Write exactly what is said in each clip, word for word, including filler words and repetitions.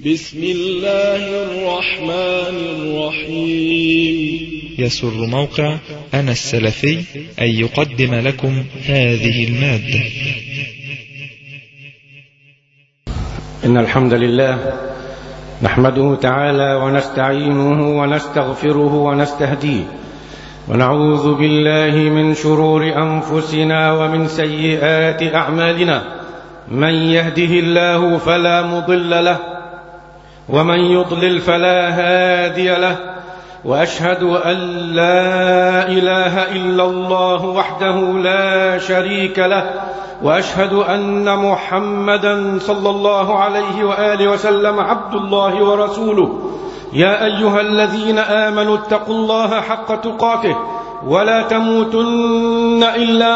بسم الله الرحمن الرحيم. يسر موقع أنا السلفي أن يقدم لكم هذه المادة. إن الحمد لله نحمده تعالى ونستعينه ونستغفره ونستهديه، ونعوذ بالله من شرور أنفسنا ومن سيئات أعمالنا. من يهده الله فلا مضل له، ومن يضلل فلا هادي له، وأشهد أن لا إله إلا الله وحده لا شريك له، وأشهد أن محمدا صلى الله عليه وآله وسلم عبد الله ورسوله. يا أيها الذين آمنوا اتقوا الله حق تقاته ولا تموتن إلا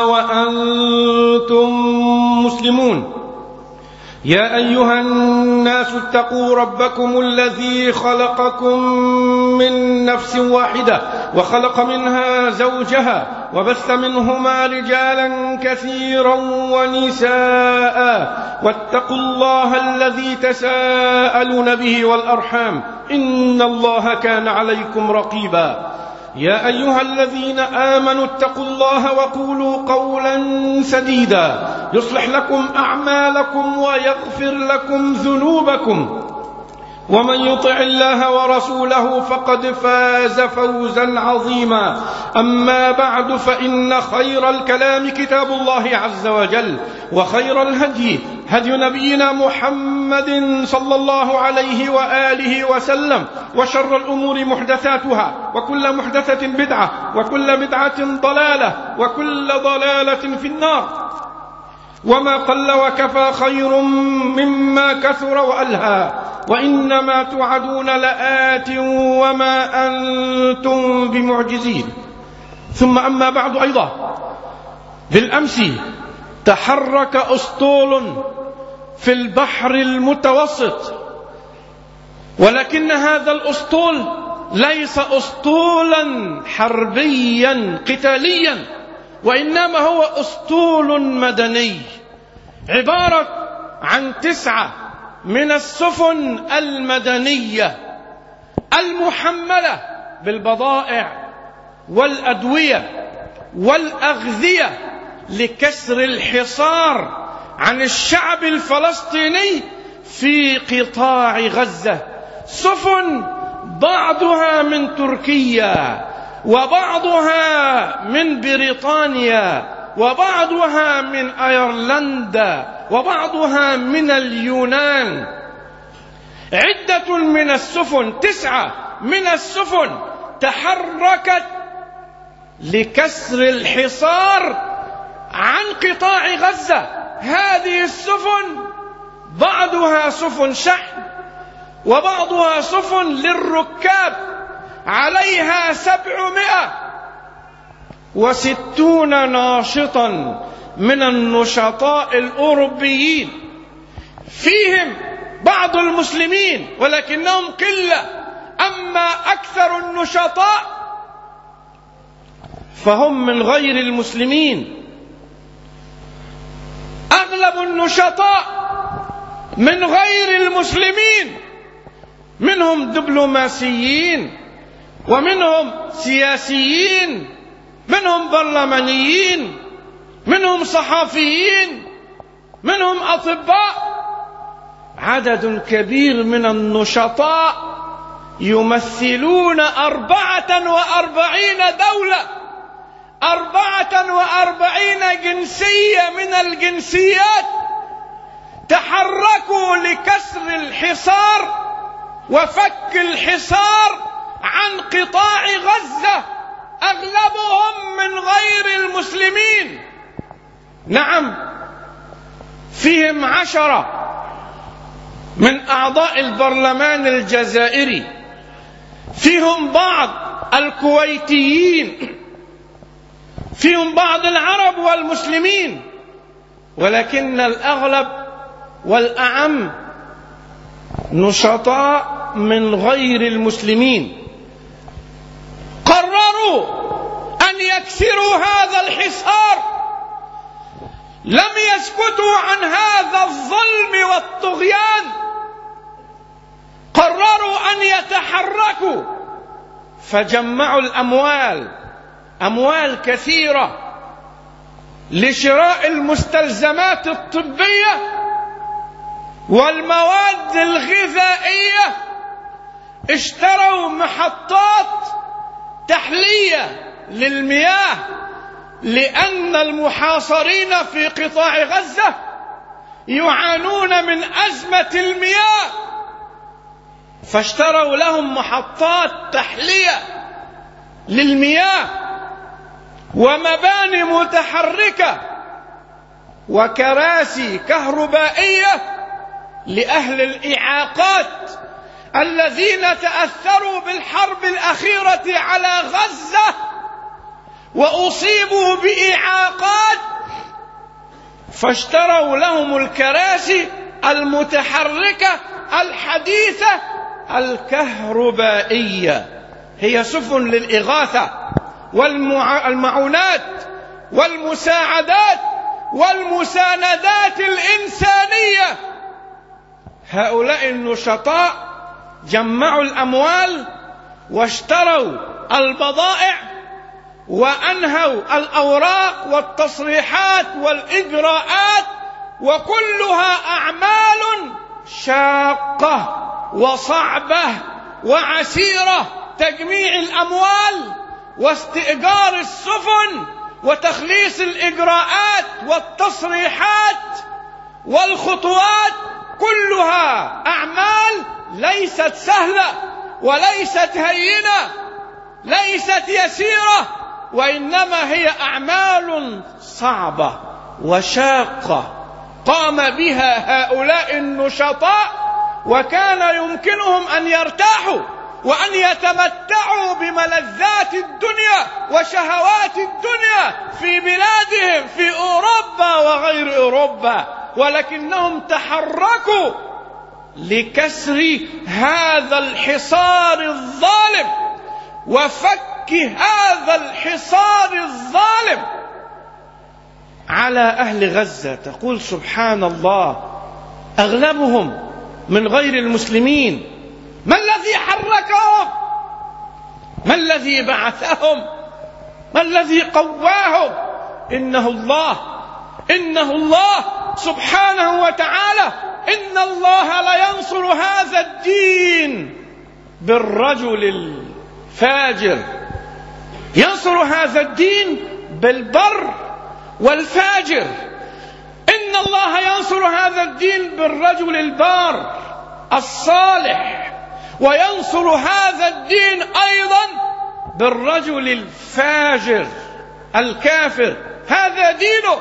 وأنتم مسلمون. يا أيها الناس اتقوا ربكم الذي خلقكم من نفس واحدة وخلق منها زوجها وبث منهما رجالا كثيرا ونساء، واتقوا الله الذي تساءلون به والأرحام إن الله كان عليكم رقيبا. يا أيها الذين آمنوا اتقوا الله وقولوا قولا سديدا يصلح لكم أعمالكم ويغفر لكم ذنوبكم، ومن يطع الله ورسوله فقد فاز فوزا عظيما. أما بعد، فإن خير الكلام كتاب الله عز وجل، وخير الهدي هدي نبينا محمد صلى الله عليه وآله وسلم، وشر الأمور محدثاتها، وكل محدثة بدعة، وكل بدعة ضلالة، وكل ضلالة في النار. وما قل وكفى خير مما كثر وألهى، وإنما توعدون لآت وما أنتم بمعجزين. ثم أما بعد أيضا، بالأمس تحرك أسطول في البحر المتوسط، ولكن هذا الأسطول ليس أسطولا حربيا قتاليا، وإنما هو أسطول مدني عبارة عن تسعة من السفن المدنية المحملة بالبضائع والأدوية والأغذية لكسر الحصار عن الشعب الفلسطيني في قطاع غزة. سفن بعضها من تركيا، وبعضها من بريطانيا، وبعضها من أيرلندا، وبعضها من اليونان. عدة من السفن، تسعة من السفن تحركت لكسر الحصار عن قطاع غزة. هذه السفن بعضها سفن شحن، وبعضها سفن للركاب، عليها سبعمائة وستون ناشطا من النشطاء الأوروبيين، فيهم بعض المسلمين ولكنهم قلة. أما أكثر النشطاء فهم من غير المسلمين. أغلب النشطاء من غير المسلمين، منهم دبلوماسيين، ومنهم سياسيين، منهم برلمانيين، منهم صحفيين، منهم أطباء. عدد كبير من النشطاء يمثلون أربعة وأربعين دولة، أربعة وأربعين جنسية من الجنسيات، تحركوا لكسر الحصار وفك الحصار عن قطاع غزة، أغلبهم من غير المسلمين. نعم، فيهم عشرة من أعضاء البرلمان الجزائري، فيهم بعض الكويتيين، فيهم بعض العرب والمسلمين، ولكن الأغلب والأعم نشطاء من غير المسلمين. قرروا أن يكسروا هذا الحصار، لم يسكتوا عن هذا الظلم والطغيان، تحركوا فجمعوا الأموال، أموال كثيرة، لشراء المستلزمات الطبية والمواد الغذائية. اشتروا محطات تحلية للمياه، لأن المحاصرين في قطاع غزة يعانون من أزمة المياه، فاشتروا لهم محطات تحلية للمياه ومباني متحركة وكراسي كهربائية لأهل الإعاقات الذين تأثروا بالحرب الأخيرة على غزة وأصيبوا بإعاقات، فاشتروا لهم الكراسي المتحركة الحديثة الكهربائية، هي سفن للإغاثة والمعونات والمساعدات والمساندات الإنسانية. هؤلاء النشطاء جمعوا الأموال واشتروا البضائع وأنهوا الأوراق والتصريحات والإجراءات، وكلها أعمال شاقة وصعبة وعسيرة، تجميع الأموال واستئجار السفن وتخليص الإجراءات والتصريحات والخطوات، كلها أعمال ليست سهلة وليست هينة، ليست يسيرة، وإنما هي أعمال صعبة وشاقة قام بها هؤلاء النشطاء، وكان يمكنهم أن يرتاحوا وأن يتمتعوا بملذات الدنيا وشهوات الدنيا في بلادهم في أوروبا وغير أوروبا، ولكنهم تحركوا لكسر هذا الحصار الظالم وفك هذا الحصار الظالم على أهل غزة. تقول سبحان الله، أغلبهم من غير المسلمين. ما الذي حركهم؟ ما الذي بعثهم؟ ما الذي قواهم؟ إنه الله، إنه الله سبحانه وتعالى. إن الله لينصر هذا الدين بالرجل الفاجر، ينصر هذا الدين بالبر والفاجر. إن الله ينصر هذا الدين بالرجل البار الصالح، وينصر هذا الدين أيضا بالرجل الفاجر الكافر. هذا دينه،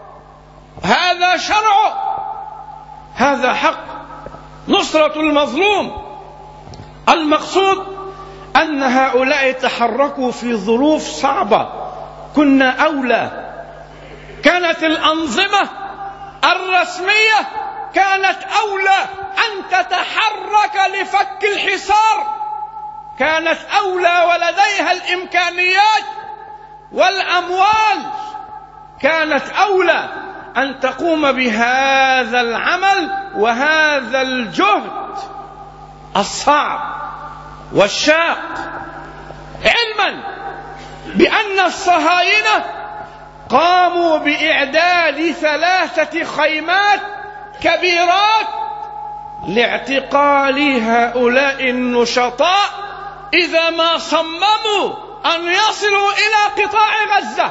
هذا شرعه، هذا حق نصرة المظلوم. المقصود أن هؤلاء تحركوا في ظروف صعبة. كنا أولى، كانت الأنظمة الرسمية كانت أولى أن تتحرك لفك الحصار، كانت أولى ولديها الإمكانيات والأموال، كانت أولى أن تقوم بهذا العمل وهذا الجهد الصعب والشاق، علما بأن الصهاينة قاموا بإعداد ثلاثة خيمات كبيرات لاعتقال هؤلاء النشطاء إذا ما صمموا أن يصلوا إلى قطاع غزة.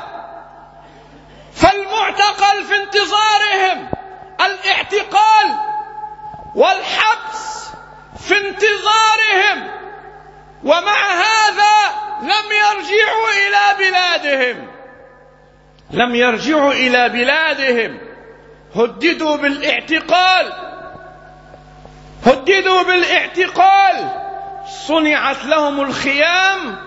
فالمعتقل في انتظارهم الاعتقال والحبس في انتظارهم، ومع هذا لم يرجعوا إلى بلادهم، لم يرجعوا إلى بلادهم. هددوا بالاعتقال، هددوا بالاعتقال، صنعت لهم الخيام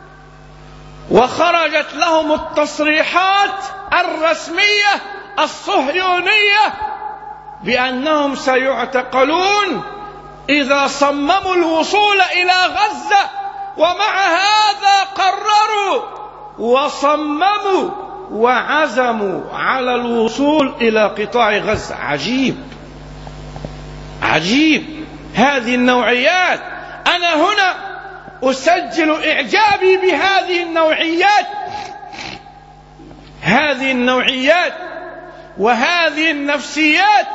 وخرجت لهم التصريحات الرسمية الصهيونية بأنهم سيعتقلون إذا صمموا الوصول إلى غزة، ومع هذا قرروا وصمموا وعزموا على الوصول إلى قطاع غزة. عجيب عجيب هذه النوعيات أنا هنا أسجل إعجابي بهذه النوعيات هذه النوعيات وهذه النفسيات.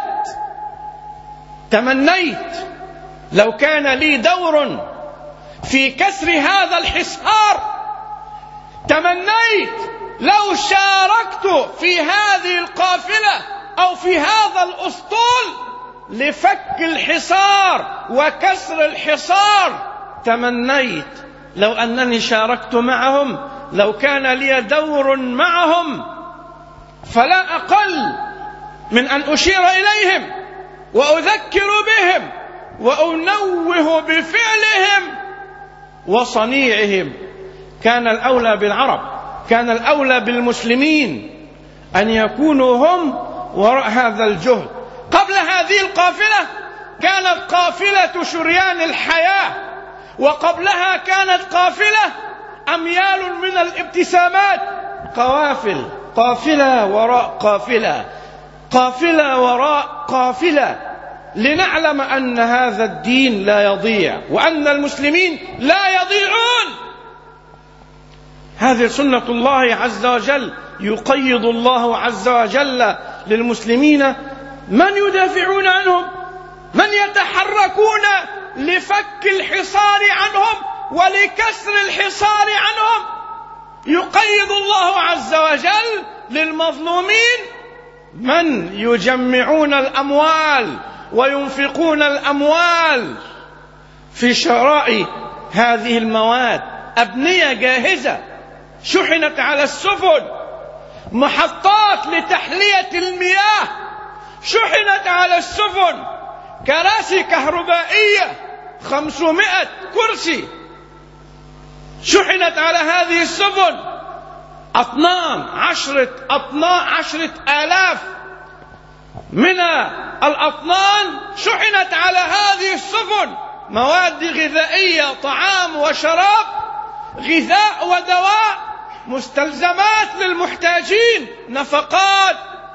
تمنيت لو كان لي دور في كسر هذا الحصار، تمنيت لو شاركت في هذه القافلة أو في هذا الأسطول لفك الحصار وكسر الحصار. تمنيت لو أنني شاركت معهم، لو كان لي دور معهم، فلا أقل من أن أشير إليهم وأذكر بهم وأنوه بفعلهم وصنيعهم. كان الأولى بالعرب، كان الأولى بالمسلمين أن يكونوا هم وراء هذا الجهد. قبل هذه القافلة كانت قافلة شريان الحياة، وقبلها كانت قافلة أميال من الابتسامات، قوافل، قافلة وراء قافلة، قافلة وراء قافلة، لنعلم أن هذا الدين لا يضيع وأن المسلمين لا يضيعون. هذه سنة الله عز وجل. يقيض الله عز وجل للمسلمين من يدافعون عنهم، من يتحركون لفك الحصار عنهم ولكسر الحصار عنهم. يقيض الله عز وجل للمظلومين من يجمعون الأموال وينفقون الأموال في شراء هذه المواد. أبنية جاهزة شحنت على السفن، محطات لتحلية المياه شحنت على السفن، كراسي كهربائية خمسمائة كرسي شحنت على هذه السفن، أطنان عشرة أطنان عشرة آلاف من الأطنان شحنت على هذه السفن، مواد غذائية، طعام وشراب، غذاء ودواء، مستلزمات للمحتاجين، نفقات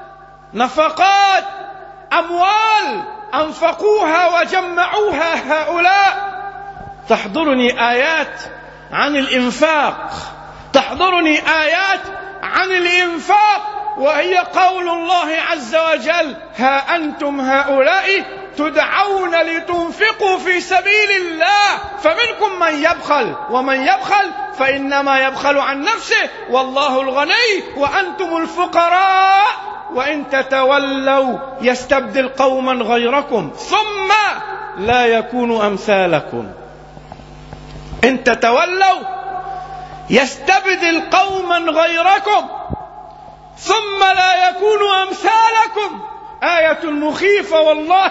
نفقات أموال أنفقوها وجمعوها هؤلاء. تحضرني آيات عن الإنفاق، تحضرني آيات عن الإنفاق، وهي قول الله عز وجل: ها أنتم هؤلاء تدعون لتنفقوا في سبيل الله فمنكم من يبخل ومن يبخل فإنما يبخل عن نفسه والله الغني وأنتم الفقراء وإن تتولوا يستبدل قوما غيركم ثم لا يكونوا أمثالكم. إن تتولوا يستبدل قوما غيركم ثم لا يكونوا أمثالكم. آية مخيفة والله،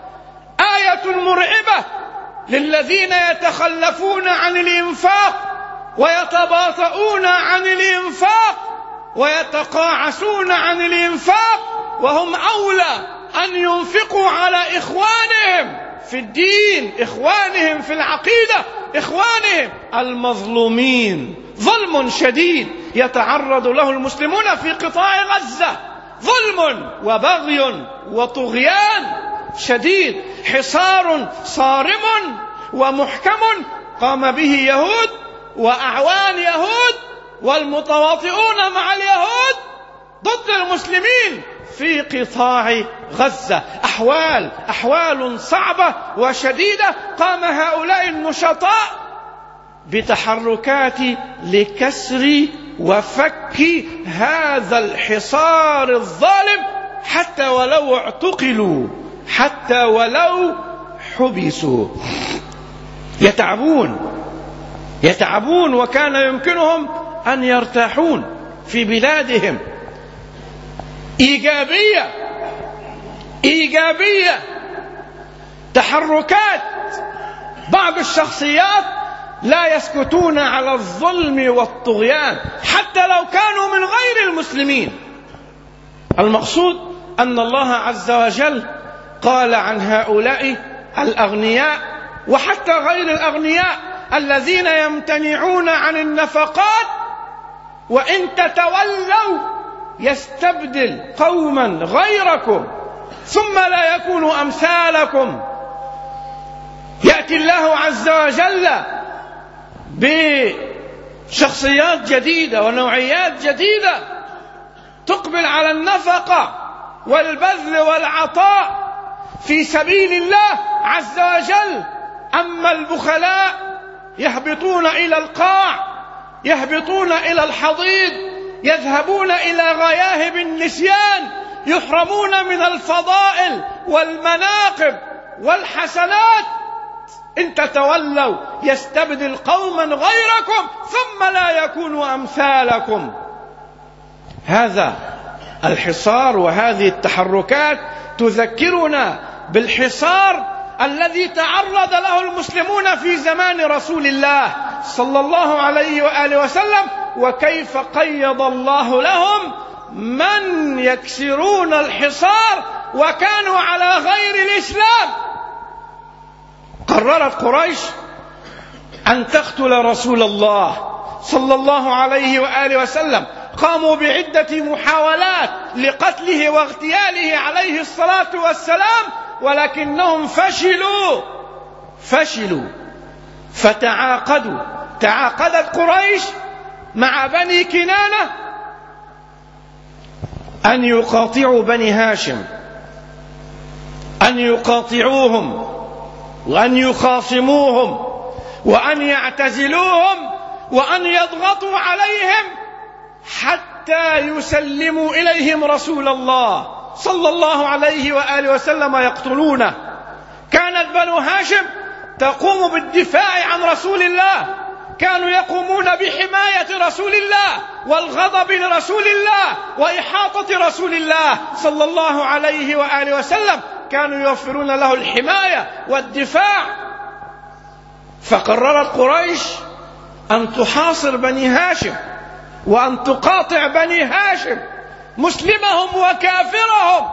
آية مرعبة للذين يتخلفون عن الإنفاق ويتباطؤون عن الإنفاق ويتقاعسون عن الإنفاق، وهم أولى أن ينفقوا على إخوانهم في الدين، إخوانهم في العقيدة، إخوانهم المظلومين. ظلم شديد يتعرض له المسلمون في قطاع غزة، ظلم وبغي وطغيان شديد، حصار صارم ومحكم قام به يهود وأعوان يهود والمتواطئون مع اليهود ضد المسلمين في قطاع غزة. أحوال أحوال صعبة وشديدة. قام هؤلاء النشطاء بتحركات لكسر وفك هذا الحصار الظالم، حتى ولو اعتقلوا، حتى ولو حبسوا. يتعبون يتعبون وكان يمكنهم أن يرتاحون في بلادهم. إيجابية إيجابية تحركات بعض الشخصيات لا يسكتون على الظلم والطغيان حتى لو كانوا من غير المسلمين. المقصود أن الله عز وجل قال عن هؤلاء الأغنياء وحتى غير الأغنياء الذين يمتنعون عن النفقات: وإن تتولوا يستبدل قوما غيركم ثم لا يكونوا أمثالكم. يأتي يأتي الله عز وجل بشخصيات جديدة ونوعيات جديدة تقبل على النفقة والبذل والعطاء في سبيل الله عز وجل. أما البخلاء يهبطون إلى القاع، يهبطون إلى الحضيض، يذهبون إلى غياهب النسيان، يحرمون من الفضائل والمناقب والحسنات. إن تتولوا يستبدل قوما غيركم ثم لا يكونوا أمثالكم. هذا الحصار وهذه التحركات تذكرنا بالحصار الذي تعرض له المسلمون في زمان رسول الله صلى الله عليه وآله وسلم، وكيف قيض الله لهم من يكسرون الحصار وكانوا على غير الإسلام. قررت قريش أن تقتل رسول الله صلى الله عليه وآله وسلم. قاموا بعدة محاولات لقتله واغتياله عليه الصلاة والسلام، ولكنهم فشلوا فشلوا فتعاقدوا. تعاقدت قريش مع بني كنانة أن يقاطعوا بني هاشم، أن يقاطعوهم وأن يخاصموهم وأن يعتزلوهم وأن يضغطوا عليهم حتى يسلموا إليهم رسول الله صلى الله عليه وآله وسلم يقتلونه. كانت بنو هاشم تقوم بالدفاع عن رسول الله، كانوا يقومون بحماية رسول الله والغضب لرسول الله وإحاطة رسول الله صلى الله عليه وآله وسلم، كانوا يوفرون له الحماية والدفاع. فقررت قريش أن تحاصر بني هاشم وأن تقاطع بني هاشم مسلمهم وكافرهم،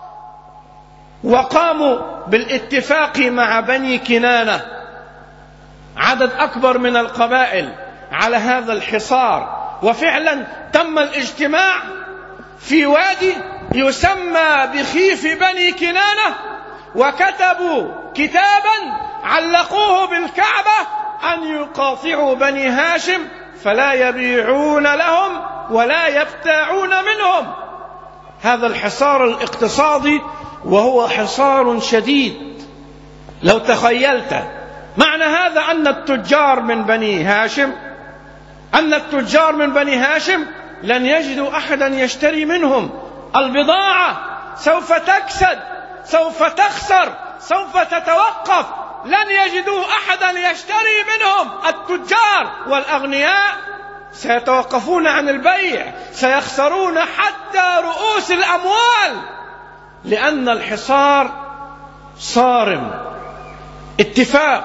وقاموا بالاتفاق مع بني كنانة عدد أكبر من القبائل على هذا الحصار. وفعلا تم الاجتماع في وادي يسمى بخيف بني كنانة، وكتبوا كتابا علقوه بالكعبة أن يقاطعوا بني هاشم فلا يبيعون لهم ولا يبتاعون منهم. هذا الحصار الاقتصادي وهو حصار شديد. لو تخيلت معنى هذا أن التجار من بني هاشم أن التجار من بني هاشم لن يجدوا أحدا يشتري منهم. البضاعة سوف تكسد، سوف تخسر، سوف تتوقف، لن يجدوا أحدا يشتري منهم. التجار والأغنياء سيتوقفون عن البيع، سيخسرون حتى رؤوس الأموال، لأن الحصار صارم. اتفاق،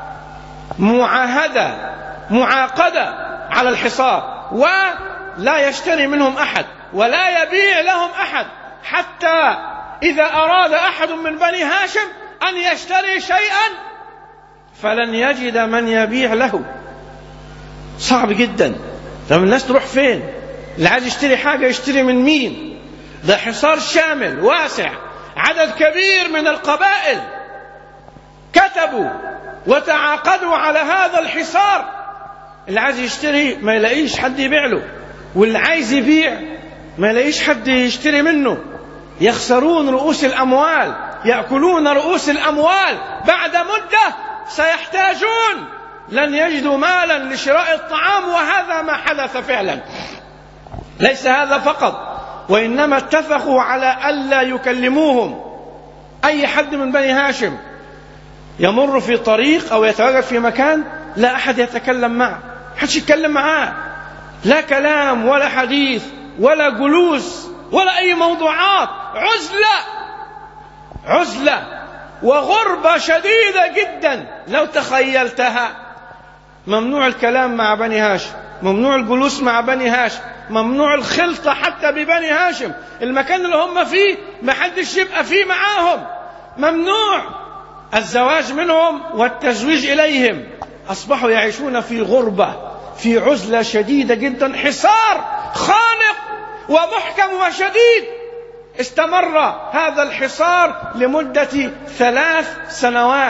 معاهدة، معاقدة على الحصار، ولا يشتري منهم أحد ولا يبيع لهم أحد، حتى إذا أراد أحد من بني هاشم أن يشتري شيئا فلن يجد من يبيع له. صعب جدا. طب الناس تروح فين؟ اللي عايز يشتري حاجة يشتري من مين؟ ده حصار شامل واسع، عدد كبير من القبائل كتبوا وتعاقدوا على هذا الحصار. اللي عايز يشتري ما يلاقيش حد يبيع له، واللي عايز يبيع ما يلاقيش حد يشتري منه. يخسرون رؤوس الأموال، يأكلون رؤوس الأموال. بعد مدة سيحتاجون، لن يجدوا مالا لشراء الطعام، وهذا ما حدث فعلا. ليس هذا فقط، وإنما اتفقوا على ألا يكلموهم. أي حد من بني هاشم يمر في طريق أو يتواجد في مكان لا أحد يتكلم معه، حدش يتكلم معاه، لا كلام ولا حديث ولا جلوس ولا أي موضوعات. عزلة عزلة وغربة شديدة جدا لو تخيلتها. ممنوع الكلام مع بني هاشم، ممنوع الجلوس مع بني هاشم، ممنوع الخلطة حتى ببني هاشم. المكان اللي هم فيه ما حدش يبقى فيه معاهم، ممنوع الزواج منهم والتزويج إليهم. أصبحوا يعيشون في غربة، في عزلة شديدة جدا. حصار خانق ومحكم وشديد. استمر هذا الحصار لمدة ثلاث سنوات.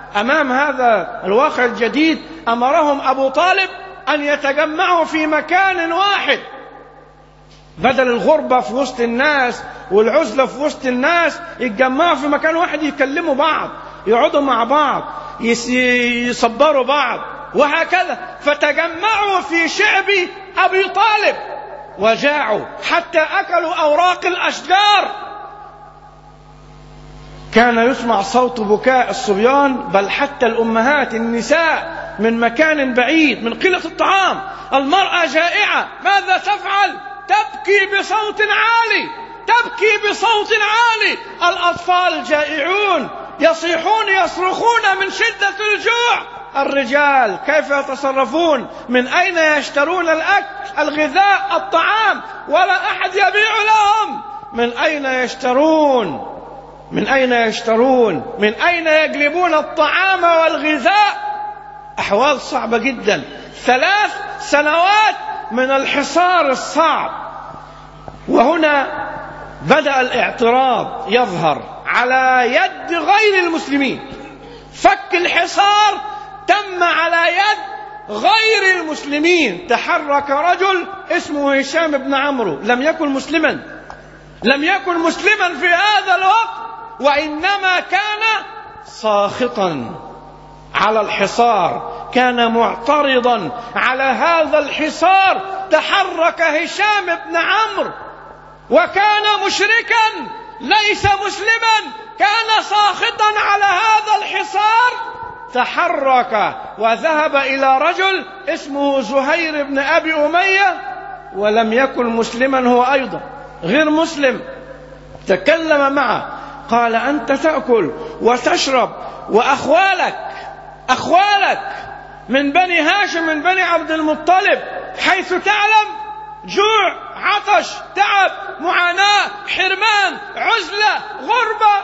أمام هذا الواقع الجديد أمرهم أبو طالب أن يتجمعوا في مكان واحد، بدل الغربة في وسط الناس والعزلة في وسط الناس، يتجمعوا في مكان واحد، يكلموا بعض، يقعدوا مع بعض، يصبروا بعض، وهكذا. فتجمعوا في شعب أبي طالب وجاعوا حتى أكلوا أوراق الأشجار. كان يسمع صوت بكاء الصبيان، بل حتى الأمهات النساء من مكان بعيد من قلة الطعام. المرأة جائعة، ماذا تفعل؟ تبكي بصوت عالي، تبكي بصوت عالي. الأطفال جائعون يصيحون يصرخون من شدة الجوع. الرجال كيف يتصرفون؟ من أين يشترون الأكل، الغذاء، الطعام؟ ولا أحد يبيع لهم. من أين يشترون؟ من أين يشترون؟ من أين يجلبون الطعام والغذاء؟ أحوال صعبة جدا. ثلاث سنوات من الحصار الصعب. وهنا بدأ الاعتراض يظهر على يد غير المسلمين. فك الحصار تم على يد غير المسلمين. تحرك رجل اسمه هشام بن عمرو، لم يكن مسلما، لم يكن مسلما في هذا الوقت، وإنما كان ساخطا على الحصار، كان معترضا على هذا الحصار. تحرك هشام بن عمرو وكان مشركا ليس مسلما، كان ساخطا على هذا الحصار. تحرك وذهب إلى رجل اسمه زهير بن أبي أمية، ولم يكن مسلما هو أيضا، غير مسلم. تكلم معه، قال: أنت تأكل وتشرب، وأخوالك أخوالك من بني هاشم من بني عبد المطلب، حيث تعلم جوع، عطش، تعب، معاناة، حرمان، عزلة، غربة.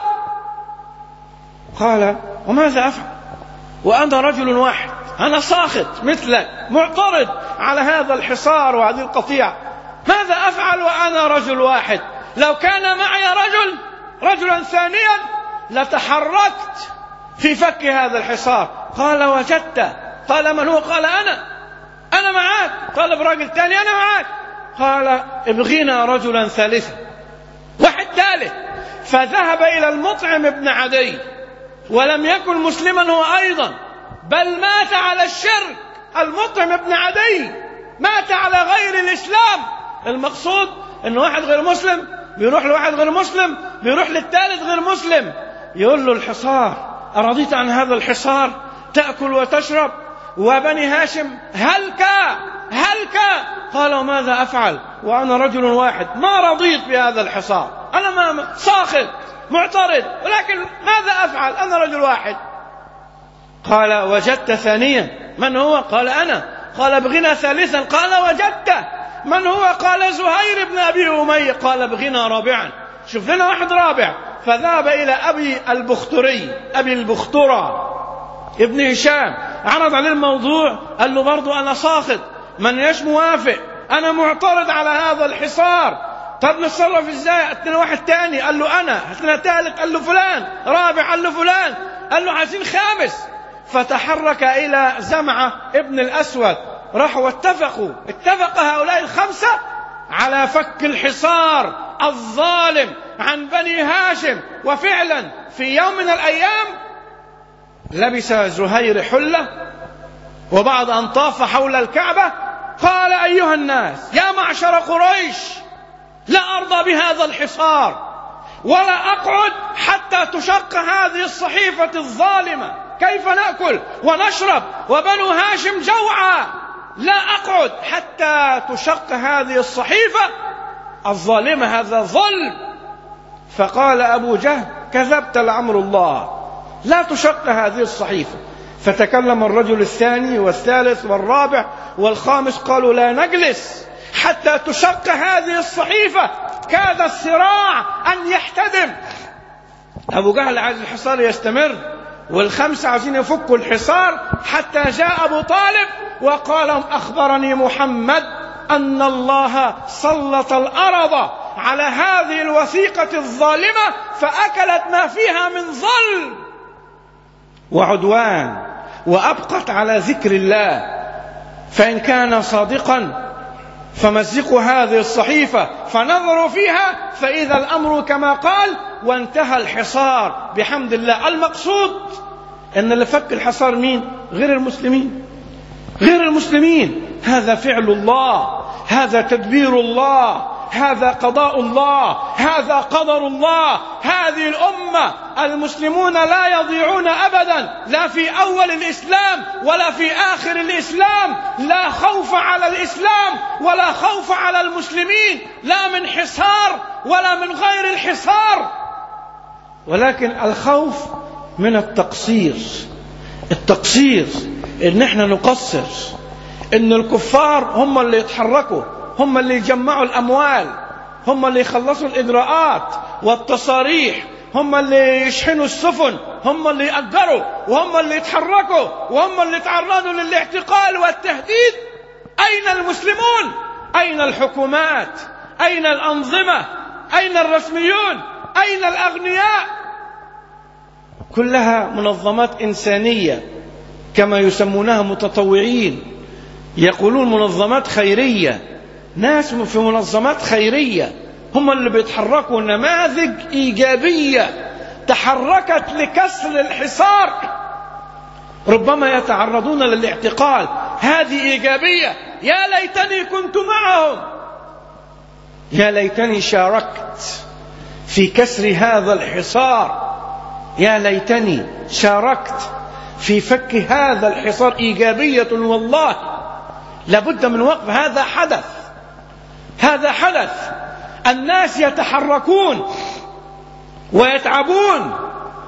قال: وماذا أفعل وأنا رجل واحد؟ أنا ساخط مثلك، معترض على هذا الحصار وهذه القطيعة. ماذا أفعل وأنا رجل واحد؟ لو كان معي رجل رجلا ثانيا لتحركت في فك هذا الحصار. قال: وجدت؟ قال: من هو؟ قال: أنا أنا معاك. طلب راجل ثاني: أنا معاك. قال: ابغينا رجلا ثالثا، واحد ثالث. فذهب إلى المطعم بن عدي، ولم يكن مسلما هو أيضا، بل مات على الشرك. المطعم بن عدي مات على غير الإسلام. المقصود أن واحد غير مسلم بيروح لواحد غير مسلم، بيروح للثالث غير مسلم، يقول له: الحصار، أرضيت عن هذا الحصار؟ تأكل وتشرب، وبني هاشم هلك هلك. قال: وماذا أفعل وأنا رجل واحد؟ ما رضيت بهذا الحصار، أنا ما ساخط معترض، ولكن ماذا أفعل؟ أنا رجل واحد. قال: وجدت ثانيا؟ من هو؟ قال: أنا. قال: ابغنا ثالثا. قال: وجدته. من هو؟ قال: زهير بن أبي أمية. قال: ابغنا رابعا، شوف لنا واحد رابع. فذهب إلى أبي البختري، أبي البخترة ابن هشام، عرض عليه الموضوع، قال له: برضو أنا ساخط، من يش موافق، أنا معترض على هذا الحصار، طب نتصرف ازاي؟ قلت له واحد تاني. قال له: أنا. قلت له ثالث. قال له: فلان. رابع. قال له: فلان. قال له: عايزين خامس. فتحرك إلى زمعة ابن الأسود، راحوا واتفقوا اتفق هؤلاء الخمسة على فك الحصار الظالم عن بني هاشم. وفعلا في يوم من الأيام لبس زهير حلة وبعد أن طاف حول الكعبة قال: أيها الناس، يا معشر قريش، لا أرضى بهذا الحصار، ولا أقعد حتى تشق هذه الصحيفة الظالمة. كيف نأكل ونشرب وبنو هاشم جوعى؟ لا أقعد حتى تشق هذه الصحيفة الظالمة، هذا ظلم. فقال أبو جهل: كذبت لعمر الله، لا تشق هذه الصحيفة. فتكلم الرجل الثاني والثالث والرابع والخامس، قالوا: لا نجلس حتى تشق هذه الصحيفة. كاد الصراع أن يحتدم. أبو جهل عايز الحصار يستمر، والخمسة عايزين يفكوا الحصار، حتى جاء أبو طالب وقال: أخبرني محمد أن الله سلط الأرض على هذه الوثيقة الظالمة فأكلت ما فيها من ظلم. وعدوان، وأبقت على ذكر الله. فإن كان صادقا فمزقوا هذه الصحيفة، فنظروا فيها فإذا الأمر كما قال، وانتهى الحصار بحمد الله. المقصود أن اللي فك الحصار مين؟ غير المسلمين، غير المسلمين. هذا فعل الله، هذا تدبير الله، هذا قضاء الله، هذا قدر الله. هذه الأمة المسلمون لا يضيعون أبدا، لا في أول الإسلام ولا في آخر الإسلام. لا خوف على الإسلام ولا خوف على المسلمين، لا من حصار ولا من غير الحصار، ولكن الخوف من التقصير. التقصير إن احنا نقصر، إن الكفار هم اللي يتحركوا، هم اللي يجمعوا الأموال، هم اللي يخلصوا الإجراءات والتصاريح، هم اللي يشحنوا السفن، هم اللي يأجروا، وهم اللي يتحركوا، وهم اللي يتعرضوا للاعتقال والتهديد. أين المسلمون؟ أين الحكومات؟ أين الأنظمة؟ أين الرسميون؟ أين الأغنياء؟ كلها منظمات إنسانية كما يسمونها متطوعين، يقولون منظمات خيرية. ناس في منظمات خيرية هم اللي بيتحركوا، نماذج إيجابية تحركت لكسر الحصار. ربما يتعرضون للاعتقال، هذه إيجابية. يا ليتني كنت معهم، يا ليتني شاركت في كسر هذا الحصار، يا ليتني شاركت في فك هذا الحصار. إيجابية والله، لابد من وقف. هذا حدث، هذا حدث. الناس يتحركون ويتعبون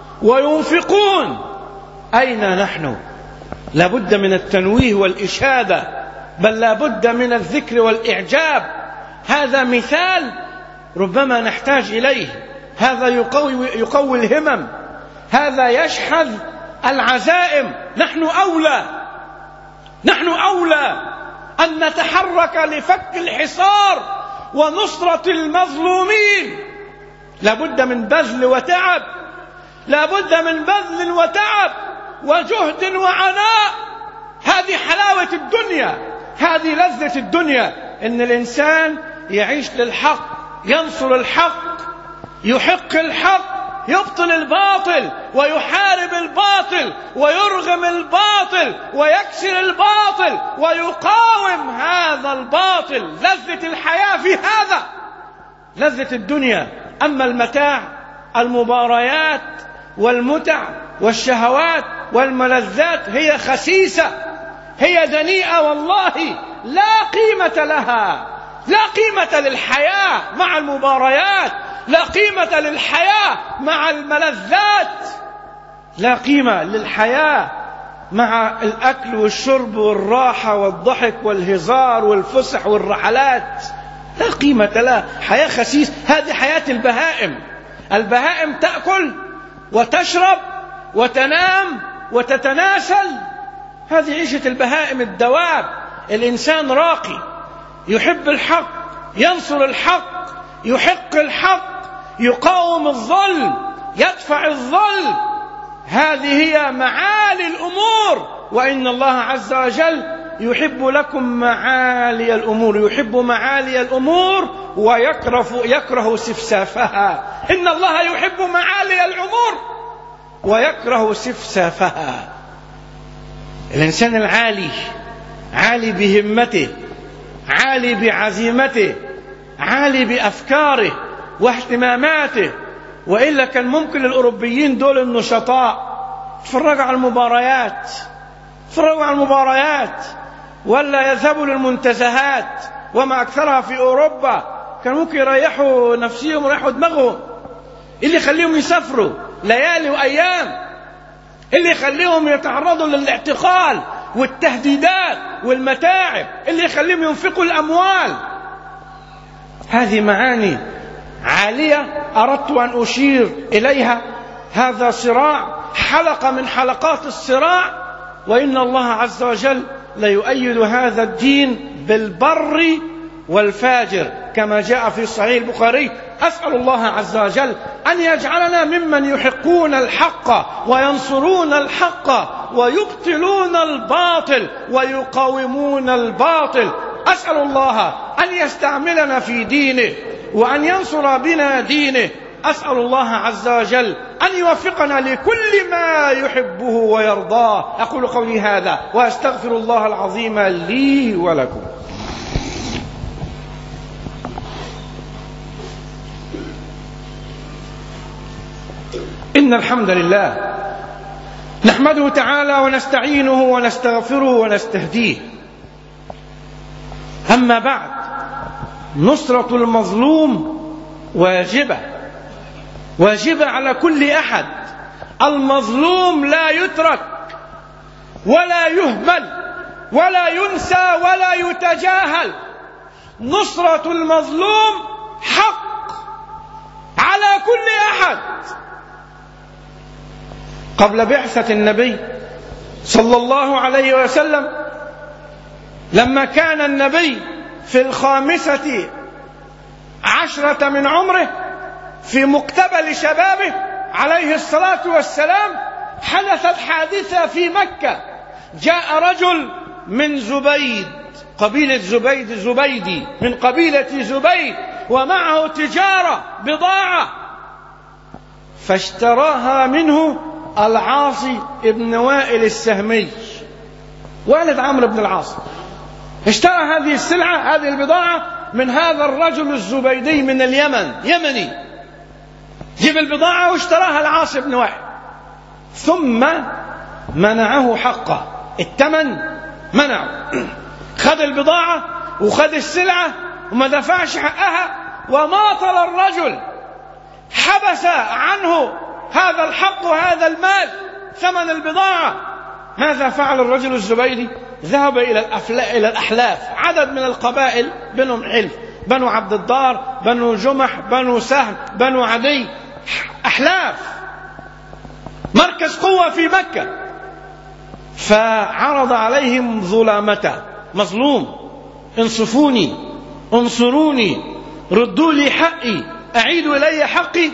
وينفقون. أين نحن؟ لابد من التنويه والإشادة، بل لابد من الذكر والإعجاب. هذا مثال ربما نحتاج إليه. هذا يقوي, يقوي الهمم، هذا يشحذ العزائم. نحن أولى، نحن أولى أن نتحرك لفك الحصار ونصرة المظلومين. لابد من بذل وتعب، لابد من بذل وتعب وجهد وعناء. هذه حلاوة الدنيا، هذه لذة الدنيا، إن الإنسان يعيش للحق، ينصر الحق، يحق الحق، يبطل الباطل ويحارب الباطل ويرغم الباطل ويكسر الباطل ويقاوم هذا الباطل. لذة الحياة في هذا، لذة الدنيا. أما المتاع، المباريات والمتع والشهوات والملذات هي خسيسة، هي دنيئة والله، لا قيمة لها. لا قيمة للحياة مع المباريات، لا قيمة للحياة مع الملذات، لا قيمة للحياة مع الأكل والشرب والراحة والضحك والهزار والفسح والرحلات. لا قيمة لها، حياة خسيس. هذه حياة البهائم. البهائم تأكل وتشرب وتنام وتتناسل. هذه عيشة البهائم، الدواب. الإنسان راقي، يحب الحق، ينصر الحق، يحق الحق، يقاوم الظلم، يدفع الظلم. هذه هي معالي الأمور. وإن الله عز وجل يحب لكم معالي الأمور، يحب معالي الأمور ويكره يكره سفسافها. إن الله يحب معالي الأمور ويكره سفسافها. الإنسان العالي، عالي بهمته، عالي بعزيمته، عالي بأفكاره واهتماماته. وإلا كان ممكن الأوروبيين دول النشطاء يتفرجوا على المباريات، يتفرجوا على المباريات ولا يذهبوا للمنتزهات وما أكثرها في أوروبا. كان ممكن يريحوا نفسيهم ويريحوا دماغهم. اللي يخليهم يسافروا ليالي وأيام، اللي يخليهم يتعرضوا للاعتقال والتهديدات والمتاعب، اللي يخليهم ينفقوا الأموال. هذه معاني عالية أردت أن أشير إليها. هذا صراع، حلقة من حلقات الصراع، وإن الله عز وجل ليؤيد هذا الدين بالبر والفاجر كما جاء في صحيح البخاري. أسأل الله عز وجل أن يجعلنا ممن يحقون الحق وينصرون الحق ويبطلون الباطل ويقاومون الباطل. أسأل الله أن يستعملنا في دينه وأن ينصر بنا دينه. أسأل الله عز وجل أن يوفقنا لكل ما يحبه ويرضاه. أقول قولي هذا وأستغفر الله العظيم لي ولكم. إن الحمد لله نحمده تعالى ونستعينه ونستغفره ونستهديه. أما بعد، نصرة المظلوم واجبة واجبة على كل أحد. المظلوم لا يترك ولا يهمل ولا ينسى ولا يتجاهل. نصرة المظلوم حق على كل أحد. قبل بعثة النبي صلى الله عليه وسلم، لما كان النبي في الخامسة عشرة من عمره في مقتبل شبابه عليه الصلاة والسلام، حدثت حادثة في مكة. جاء رجل من زبيد، قبيلة زبيد زبيدي، من قبيلة زبيد، ومعه تجارة بضاعة، فاشتراها منه العاصي ابن وائل السهمي، والد عمرو بن العاص. اشترى هذه السلعة، هذه البضاعة، من هذا الرجل الزبيدي من اليمن، يمني، جيب البضاعة واشتراها العاصي بن وائل، ثم منعه حقه، الثمن منعه، خذ البضاعة وخذ السلعة وما دفعش حقها، وماطل الرجل، حبس عنه هذا الحق وهذا المال، ثمن البضاعة. ماذا فعل الرجل الزبيدي؟ ذهب إلى إلى الأحلاف، عدد من القبائل بينهم حلف، بنو عبد الدار، بنو جمح، بنو سهم، بنو عدي، أحلاف، مركز قوة في مكة. فعرض عليهم ظلامته، مظلوم، انصفوني، انصروني، ردوا لي حقي، أعيدوا إلي حقي.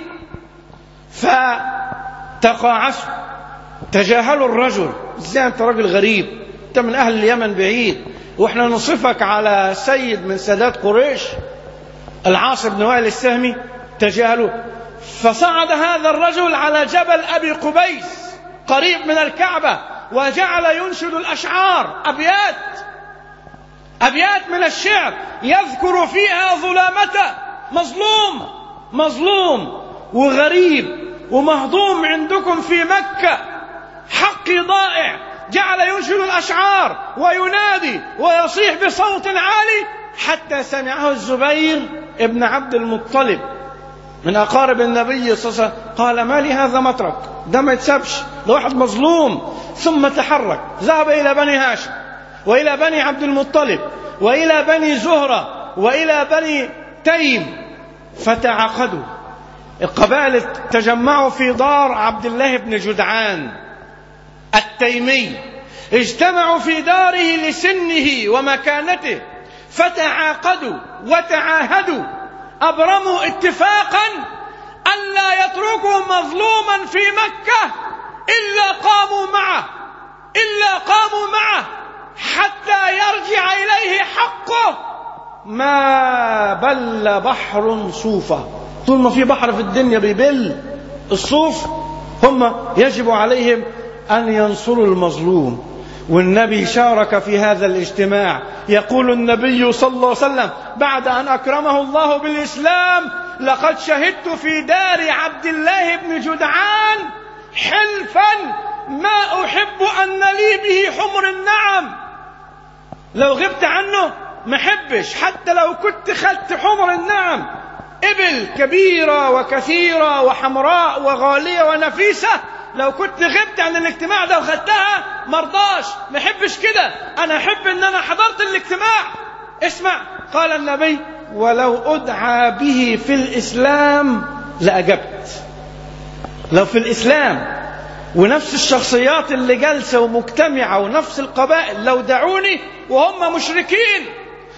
فتقاعسوا، تجاهلوا الرجل. ازاي انت راجل غريب، انت من اهل اليمن بعيد، واحنا نصفك على سيد من سادات قريش، العاص بن وائل السهمي. تجاهلوا. فصعد هذا الرجل على جبل ابي قبيس قريب من الكعبة، وجعل ينشد الاشعار، ابيات ابيات من الشعر يذكر فيها ظلامته. مظلوم مظلوم وغريب ومهضوم عندكم في مكة، حقي ضائع. جعل ينشد الأشعار وينادي ويصيح بصوت عالي، حتى سمعه الزبير ابن عبد المطلب من أقارب النبي صلى الله عليه وسلم. قال: ما لي هذا مترك، ده ما يتسبش، ده واحد مظلوم. ثم تحرك، ذهب إلى بني هاشم، وإلى بني عبد المطلب، وإلى بني زهرة، وإلى بني تيم، فتعاقدوا. القبائل تجمعوا في دار عبد الله بن جدعان التيمي، اجتمعوا في داره لسنه ومكانته، فتعاقدوا وتعاهدوا، أبرموا اتفاقا ألا يتركوا مظلوما في مكة إلا قاموا معه إلا قاموا معه حتى يرجع إليه حقه. ما بل بحر صوفا، طول ما في بحر في الدنيا بيبل الصوف، هم يجب عليهم أن ينصروا المظلوم. والنبي شارك في هذا الاجتماع. يقول النبي صلى الله عليه وسلم بعد أن أكرمه الله بالإسلام: لقد شهدت في دار عبد الله بن جدعان حلفا ما أحب أن لي به حمر النعم. لو غبت عنه ما حبش، حتى لو كنت خدت حمر النعم، إبل كبيرة وكثيرة وحمراء وغالية ونفيسة، لو كنت غبت عن الاجتماع ده وخدتها مرضاش، ما حبش كده، أنا أحب أن أنا حضرت الاجتماع. اسمع، قال النبي: ولو أدعى به في الإسلام لأجبت. لو في الإسلام ونفس الشخصيات اللي جالسة ومجتمعة ونفس القبائل لو دعوني وهم مشركين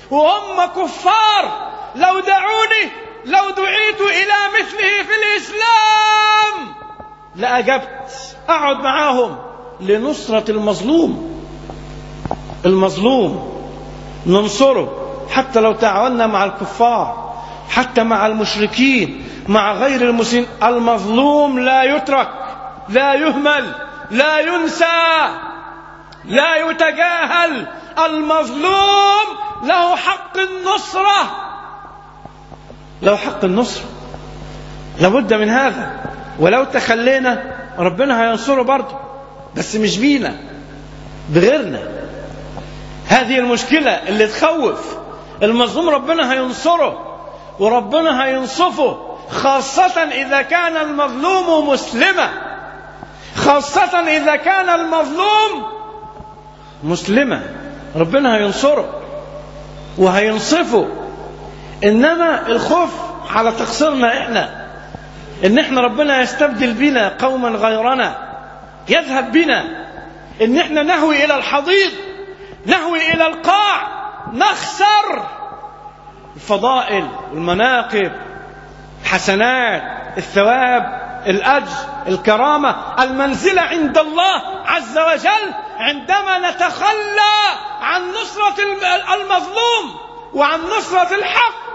وهم كفار. لو دعوني لو دعيت إلى مثله في الإسلام لأجبت، أقعد معاهم لنصرة المظلوم. المظلوم ننصره حتى لو تعاوننا مع الكفار، حتى مع المشركين، مع غير المسلمين. المظلوم لا يترك، لا يهمل، لا ينسى، لا يتجاهل. المظلوم له حق النصرة، له حق النصرة، لابد من هذا. ولو تخلينا ربنا هينصره برضه، بس مش بينا، بغيرنا. هذه المشكلة اللي تخوف. المظلوم ربنا هينصره وربنا هينصفه، خاصة إذا كان المظلوم مسلما، خاصة إذا كان المظلوم مسلما، ربنا هينصره وهينصفه. إنما الخوف على تقصيرنا إحنا، إن إحنا ربنا يستبدل بنا قوما غيرنا، يذهب بنا، إن إحنا نهوي إلى الحضيض، نهوي إلى القاع، نخسر الفضائل والمناقب، الحسنات، الثواب، الأجر، الكرامة، المنزلة عند الله عز وجل عندما نتخلى عن نصرة المظلوم وعن نصرة الحق.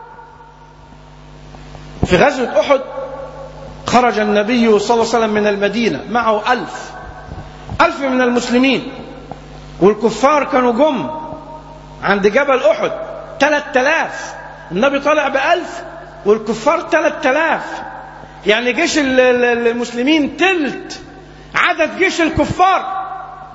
في غزوة أحد خرج النبي صلى الله عليه وسلم من المدينة، معه ألف ألف من المسلمين، والكفار كانوا جم عند جبل أحد ثلاثة آلاف. النبي طلع بألف والكفار ثلاثة آلاف، يعني جيش المسلمين تلت عدد جيش الكفار.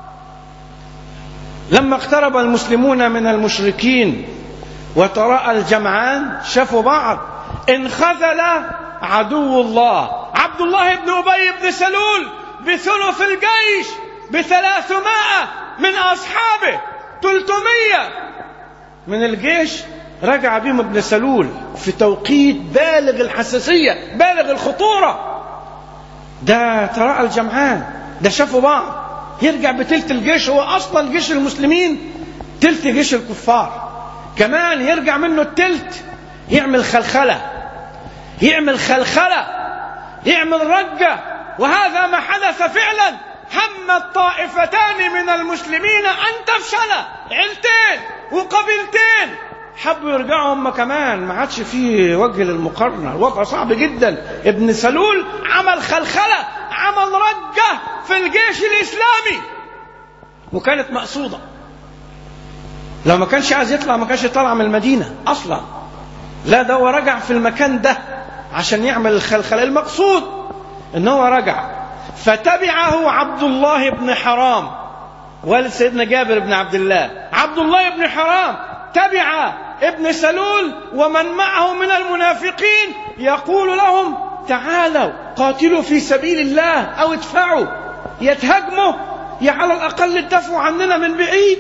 لما اقترب المسلمون من المشركين وتراءى الجمعان شافوا بعض، انخذل عدو الله عبد الله بن أبي بن سلول بثلث الجيش بثلاثمائة من أصحابه، ثلاثمائة من الجيش رجع بهم ابن سلول في توقيت بالغ الحساسية، بالغ الخطورة. ده تراءى الجمعان، ده شافوا بعض، يرجع بتلت الجيش، هو أصلا جيش المسلمين تلت جيش الكفار، كمان يرجع منه التلت، يعمل خلخلة، يعمل خلخلة، يعمل رجة. وهذا ما حدث فعلا. هم الطائفتان من المسلمين أن تفشل، عيلتين وقبيلتين حبوا يرجعوا هم كمان، ما عادش فيه وجه للمقارنة، الوضع صعب جدا. ابن سلول عمل خلخلة، عمل رجة في الجيش الإسلامي، وكانت مقصودة. لو ما كانش عايز يطلع ما كانش يطلع من المدينة أصلا، لا ده هو رجع في المكان ده عشان يعمل الخلخلة. المقصود إن هو رجع، فتبعه عبد الله بن حرام والد سيدنا جابر بن عبد الله. عبد الله بن حرام تبع ابن سلول ومن معه من المنافقين، يقول لهم تعالوا قاتلوا في سبيل الله أو ادفعوا، يتهاجموا، يا على الأقل ادفعوا عننا من بعيد،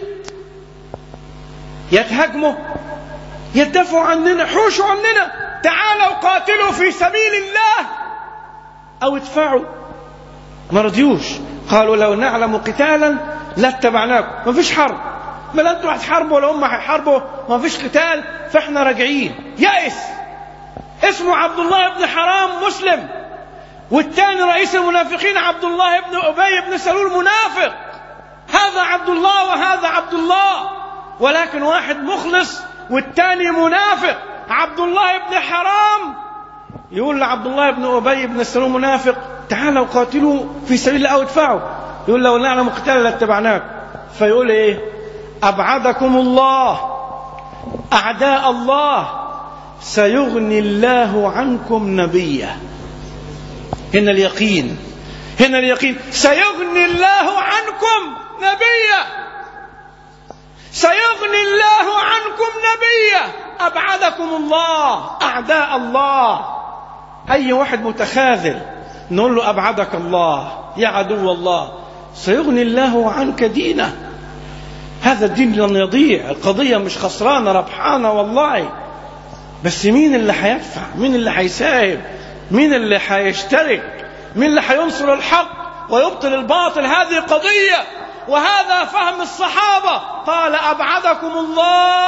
يتهاجموا يدفعوا عننا، حوشوا عننا، تعالوا قاتلوا في سبيل الله أو ادفعوا. ما رضيوش، قالوا لو نعلم قتالا لاتبعناكم. ما فيش حرب، ما لا انتوا هتحاربوا ولا هم هيحاربوا، ما فيش قتال، فاحنا راجعين. يأس. اسمه عبد الله بن حرام مسلم، والثاني رئيس المنافقين عبد الله بن أبي بن سلول منافق. هذا عبد الله وهذا عبد الله، ولكن واحد مخلص والثاني منافق. عبد الله بن حرام يقول لعبد الله بن أبي بن سلول منافق تعالوا قاتلوا في سبيل الله أو ادفعوا. يقول لو نعلم قتالا لاتبعناك. فيقول ايه؟ أبعدكم الله أعداء الله سيغني الله عنكم نبيه. هنا اليقين، هنا اليقين، سيغني الله عنكم نبيه، سيغني الله عنكم نبيه. أبعدكم الله أعداء الله. أي واحد متخاذل نقول له أبعدك الله يا عدو الله، سيغني الله عنك دينه. هذا الدين لن يضيع، القضية مش خسرانة ربحانة والله، بس مين اللي هيدفع؟ مين اللي هيساهم؟ مين اللي هيشترك؟ مين اللي هينصر الحق ويبطل الباطل؟ هذه قضية، وهذا فهم الصحابة. قال أبعدكم الله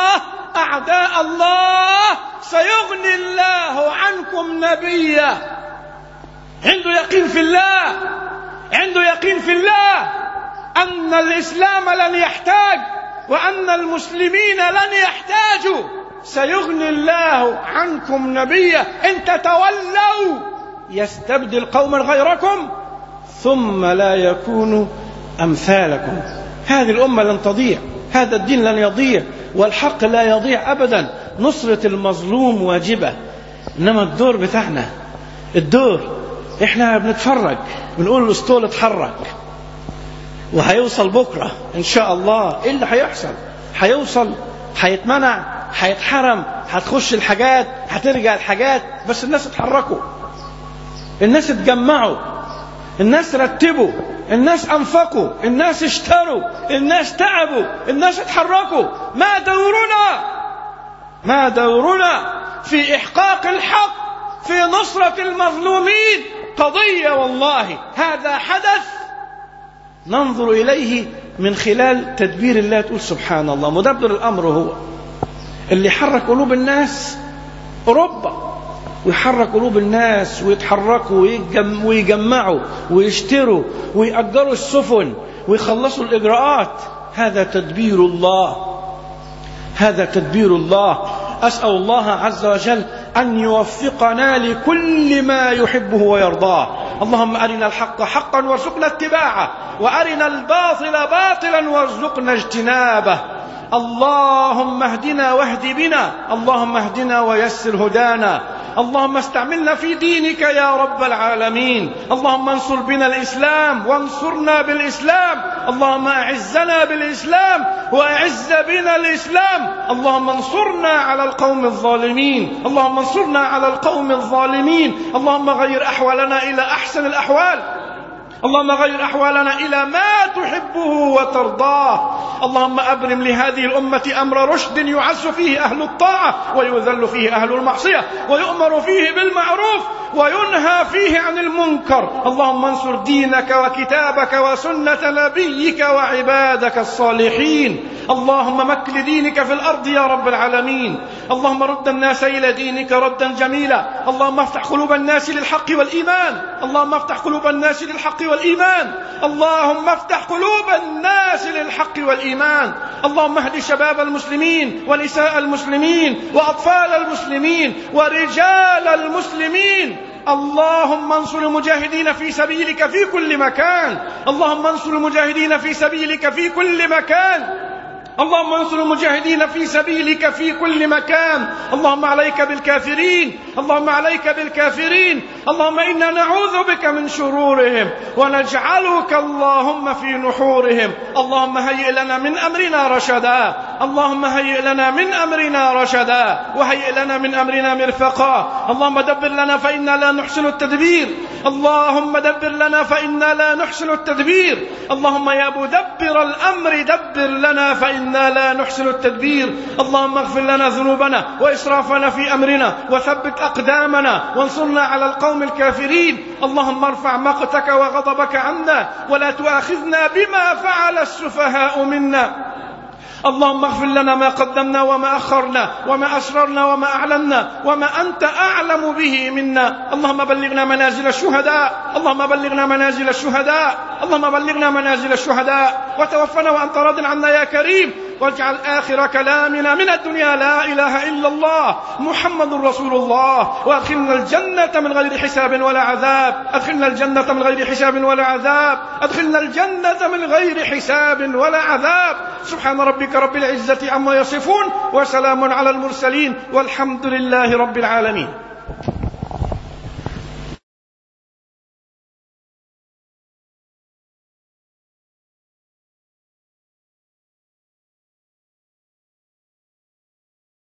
أعداء الله سيغني الله عنكم نبيه. عنده يقين في الله، عنده يقين في الله أن الإسلام لن يحتاج وأن المسلمين لن يحتاجوا. سيغني الله عنكم نبيه. إن تتولوا يستبدل قوما غيركم ثم لا يكونوا أمثالكم. هذه الأمة لن تضيع، هذا الدين لن يضيع، والحق لا يضيع أبدا. نصرة المظلوم واجبة، إنما الدور بتاعنا، الدور إحنا بنتفرج بنقول الأسطول اتحرك وهيوصل بكرة إن شاء الله. إيه اللي هيحصل؟ هيوصل، هيتمنع، هيتحرم، هتخش الحاجات، هترجع الحاجات. بس الناس اتحركوا، الناس اتجمعوا، الناس رتبوا، الناس أنفقوا، الناس اشتروا، الناس تعبوا، الناس اتحركوا. ما دورنا؟ ما دورنا في إحقاق الحق، في نصرة المظلومين؟ قضية والله هذا حدث ننظر إليه من خلال تدبير الله. تقول سبحان الله، مدبر الأمر هو اللي يحرك قلوب الناس. أوروبا ويحرك قلوب الناس ويتحركوا ويجم ويجمعوا ويشتروا ويأجروا السفن ويخلصوا الإجراءات. هذا تدبير الله، هذا تدبير الله. أسأل الله عز وجل أن يوفقنا لكل ما يحبه ويرضاه. اللهم أرنا الحق حقا وارزقنا اتباعه، وأرنا الباطل باطلا وارزقنا اجتنابه. اللهم اهدنا واهد بنا، اللهم اهدنا ويسر هدانا، اللهم استعملنا في دينك يا رب العالمين. اللهم انصر بنا الإسلام وانصرنا بالإسلام. اللهم أعزنا بالإسلام وأعز بنا الإسلام. اللهم انصرنا على القوم الظالمين، اللهم انصرنا على القوم الظالمين. اللهم غير أحوالنا إلى أحسن الأحوال، اللهم غير أحوالنا إلى ما تحبه وترضاه. اللهم أبرم لهذه الأمة أمر رشد يعز فيه أهل الطاعة ويذل فيه أهل المعصية، ويؤمر فيه بالمعروف وينهى فيه عن المنكر. اللهم انصر دينك وكتابك وسنة نبيك وعبادك الصالحين. اللهم مكن لدينك في الأرض يا رب العالمين. اللهم رد الناس إلى دينك ردا جميلا. اللهم افتح قلوب الناس للحق والإيمان، اللهم افتح قلوب الناس للحق والإيمان، اللهم افتح قلوب الناس للحق والإيمان. اللهم اهد شباب المسلمين ونساء المسلمين وأطفال المسلمين ورجال المسلمين. اللهم انصر المجاهدين في سبيلك في كل مكان، اللهم انصر المجاهدين في سبيلك في كل مكان، اللهم انصر المجاهدين في سبيلك في كل مكان. اللهم عليك بالكافرين، اللهم عليك بالكافرين. اللهم إنا نعوذ بك من شرورهم ونجعلك اللهم في نحورهم. اللهم هيئ لنا من أمرنا رشدا، اللهم هيئ لنا من أمرنا رشدا، وهيئ لنا من أمرنا مرفقا. اللهم دبر لنا فإنا لا نحسن التدبير، اللهم دبر لنا فإنا لا نحسن التدبير. اللهم يا مدبر الأمر دبر لنا فإنا لا نحسن التدبير. اللهم اغفر لنا ذنوبنا وإسرافنا في أمرنا وثبت أقدامنا وانصرنا على القوم الكافرين. اللهم ارفع مقتك وغضبك عنا ولا تؤاخذنا بما فعل السفهاء منا. اللهم اغفر لنا ما قدمنا وما أخرنا وما أسررنا وما أعلنا وما أنت أعلم به منا. اللهم بلغنا منازل الشهداء، اللهم بلغنا منازل الشهداء، اللهم بلغنا منازل الشهداء، وتوفنا وأنت راض عنا يا كريم. واجعل آخر كلامنا من الدنيا لا إله إلا الله محمد رسول الله. وأدخلنا الجنة من غير حساب ولا عذاب، أدخلنا الجنة من غير حساب ولا عذاب، أدخلنا الجنة من غير حساب ولا عذاب. سبحان ربك رب العزة عما يصفون، وسلام على المرسلين، والحمد لله رب العالمين.